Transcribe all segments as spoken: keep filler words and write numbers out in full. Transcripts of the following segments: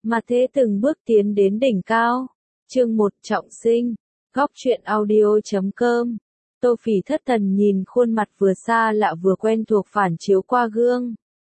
mà thế từng bước tiến đến đỉnh cao. Chương một Trọng sinh. Góc truyện audio chấm com. Tô Phỉ thất thần nhìn khuôn mặt vừa xa lạ vừa quen thuộc phản chiếu qua gương.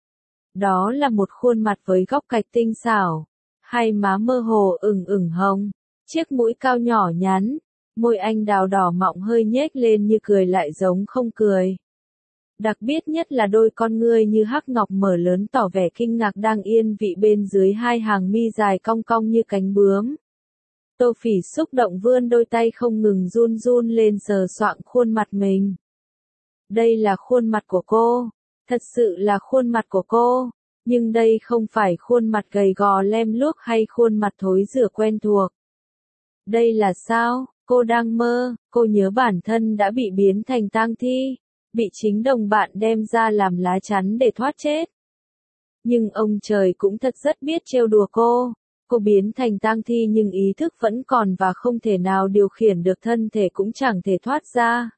Đó là một khuôn mặt với góc cạnh tinh xảo, hai má mơ hồ ửng ửng hồng, chiếc mũi cao nhỏ nhắn, môi anh đào đỏ mọng hơi nhếch lên như cười lại giống không cười. Đặc biệt nhất là đôi con ngươi như hắc ngọc mở lớn tỏ vẻ kinh ngạc đang yên vị bên dưới hai hàng mi dài cong cong như cánh bướm. Tô Phỉ xúc động vươn đôi tay không ngừng run run lên sờ soạng khuôn mặt mình. Đây là khuôn mặt của cô, thật sự là khuôn mặt của cô, nhưng đây không phải khuôn mặt gầy gò lem luốc hay khuôn mặt thối rữa quen thuộc. Đây là sao? Cô đang mơ, cô nhớ bản thân đã bị biến thành tang thi, bị chính đồng bạn đem ra làm lá chắn để thoát chết. Nhưng ông trời cũng thật rất biết trêu đùa cô. Cô biến thành tang thi nhưng ý thức vẫn còn và không thể nào điều khiển được thân thể cũng chẳng thể thoát ra.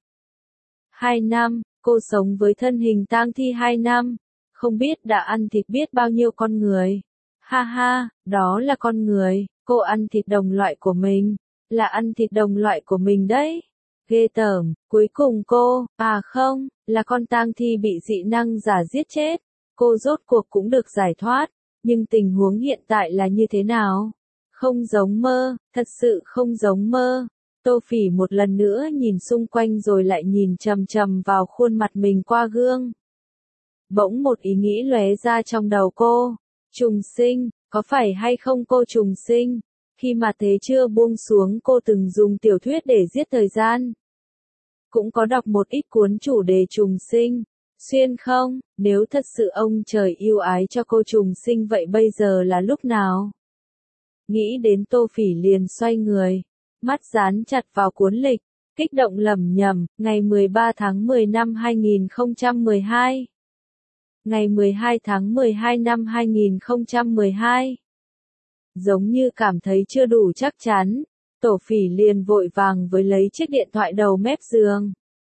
Hai năm, cô sống với thân hình tang thi hai năm, không biết đã ăn thịt biết bao nhiêu con người. Ha ha, đó là con người, cô ăn thịt đồng loại của mình, là ăn thịt đồng loại của mình đấy. Ghê tởm, cuối cùng cô, à không, là con tang thi bị dị năng giả giết chết. Cô rốt cuộc cũng được giải thoát. Nhưng tình huống hiện tại là như thế nào? Không giống mơ, thật sự không giống mơ. Tô Phỉ một lần nữa nhìn xung quanh rồi lại nhìn chằm chằm vào khuôn mặt mình qua gương. Bỗng một ý nghĩ lóe ra trong đầu cô. Trùng sinh, có phải hay không cô trùng sinh? Khi mà thế chưa buông xuống cô từng dùng tiểu thuyết để giết thời gian. Cũng có đọc một ít cuốn chủ đề trùng sinh. Xuyên không, nếu thật sự ông trời yêu ái cho cô trùng sinh vậy bây giờ là lúc nào? Nghĩ đến Tô Phỉ liền xoay người, mắt dán chặt vào cuốn lịch, kích động lẩm nhẩm, ngày mười ba tháng mười năm hai nghìn không trăm mười hai. Ngày mười hai tháng mười hai năm hai nghìn không trăm mười hai. Giống như cảm thấy chưa đủ chắc chắn, Tô Phỉ liền vội vàng với lấy chiếc điện thoại đầu mép giường.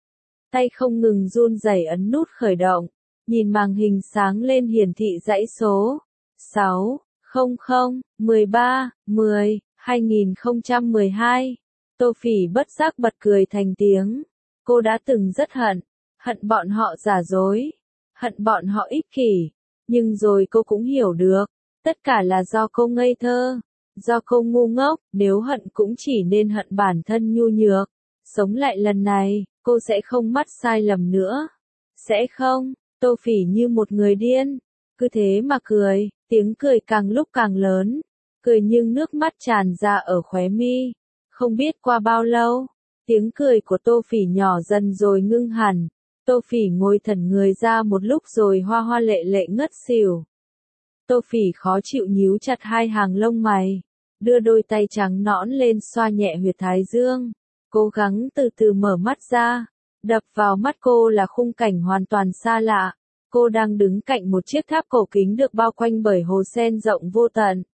Tay không ngừng run rẩy ấn nút khởi động, nhìn màn hình sáng lên hiển thị dãy số sáu, không không, mười ba, mười, hai nghìn không trăm mười hai. Tô Phỉ bất giác bật cười thành tiếng. Cô đã từng rất hận, hận bọn họ giả dối, hận bọn họ ích kỷ, nhưng rồi cô cũng hiểu được, tất cả là do cô ngây thơ, do cô ngu ngốc, nếu hận cũng chỉ nên hận bản thân nhu nhược. Sống lại lần này, cô sẽ không mắc sai lầm nữa. Sẽ không, Tô Phỉ như một người điên. Cứ thế mà cười, tiếng cười càng lúc càng lớn. Cười nhưng nước mắt tràn ra ở khóe mi. Không biết qua bao lâu, tiếng cười của Tô Phỉ nhỏ dần rồi ngưng hẳn. Tô Phỉ ngồi thẩn người ra một lúc rồi hoa hoa lệ lệ ngất xỉu. Tô Phỉ khó chịu nhíu chặt hai hàng lông mày. Đưa đôi tay trắng nõn lên xoa nhẹ huyệt thái dương. Cố gắng từ từ mở mắt ra, đập vào mắt cô là khung cảnh hoàn toàn xa lạ. Cô đang đứng cạnh một chiếc tháp cổ kính được bao quanh bởi hồ sen rộng vô tận.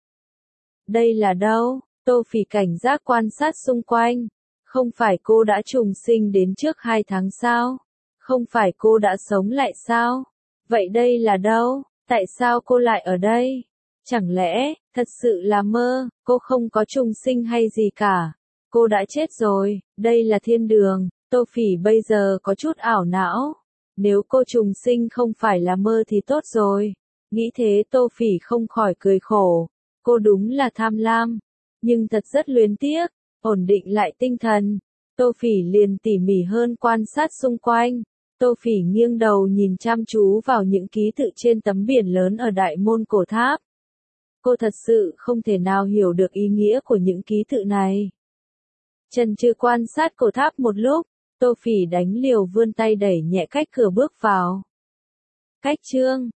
Đây là đâu? Tô Phỉ cảnh giác quan sát xung quanh. Không phải cô đã trùng sinh đến trước hai tháng sao? Không phải cô đã sống lại sao? Vậy đây là đâu? Tại sao cô lại ở đây? Chẳng lẽ, thật sự là mơ, cô không có trùng sinh hay gì cả? Cô đã chết rồi, đây là thiên đường. Tô Phỉ bây giờ có chút ảo não. Nếu cô trùng sinh không phải là mơ thì tốt rồi. Nghĩ thế Tô Phỉ không khỏi cười khổ. Cô đúng là tham lam, nhưng thật rất luyến tiếc. Ổn định lại tinh thần, Tô Phỉ liền tỉ mỉ hơn quan sát xung quanh. Tô Phỉ nghiêng đầu nhìn chăm chú vào những ký tự trên tấm biển lớn ở đại môn cổ tháp. Cô thật sự không thể nào hiểu được ý nghĩa của những ký tự này. Chần chừ quan sát cổ tháp một lúc, Tô Phỉ đánh liều vươn tay đẩy nhẹ cách cửa bước vào. Cách chương,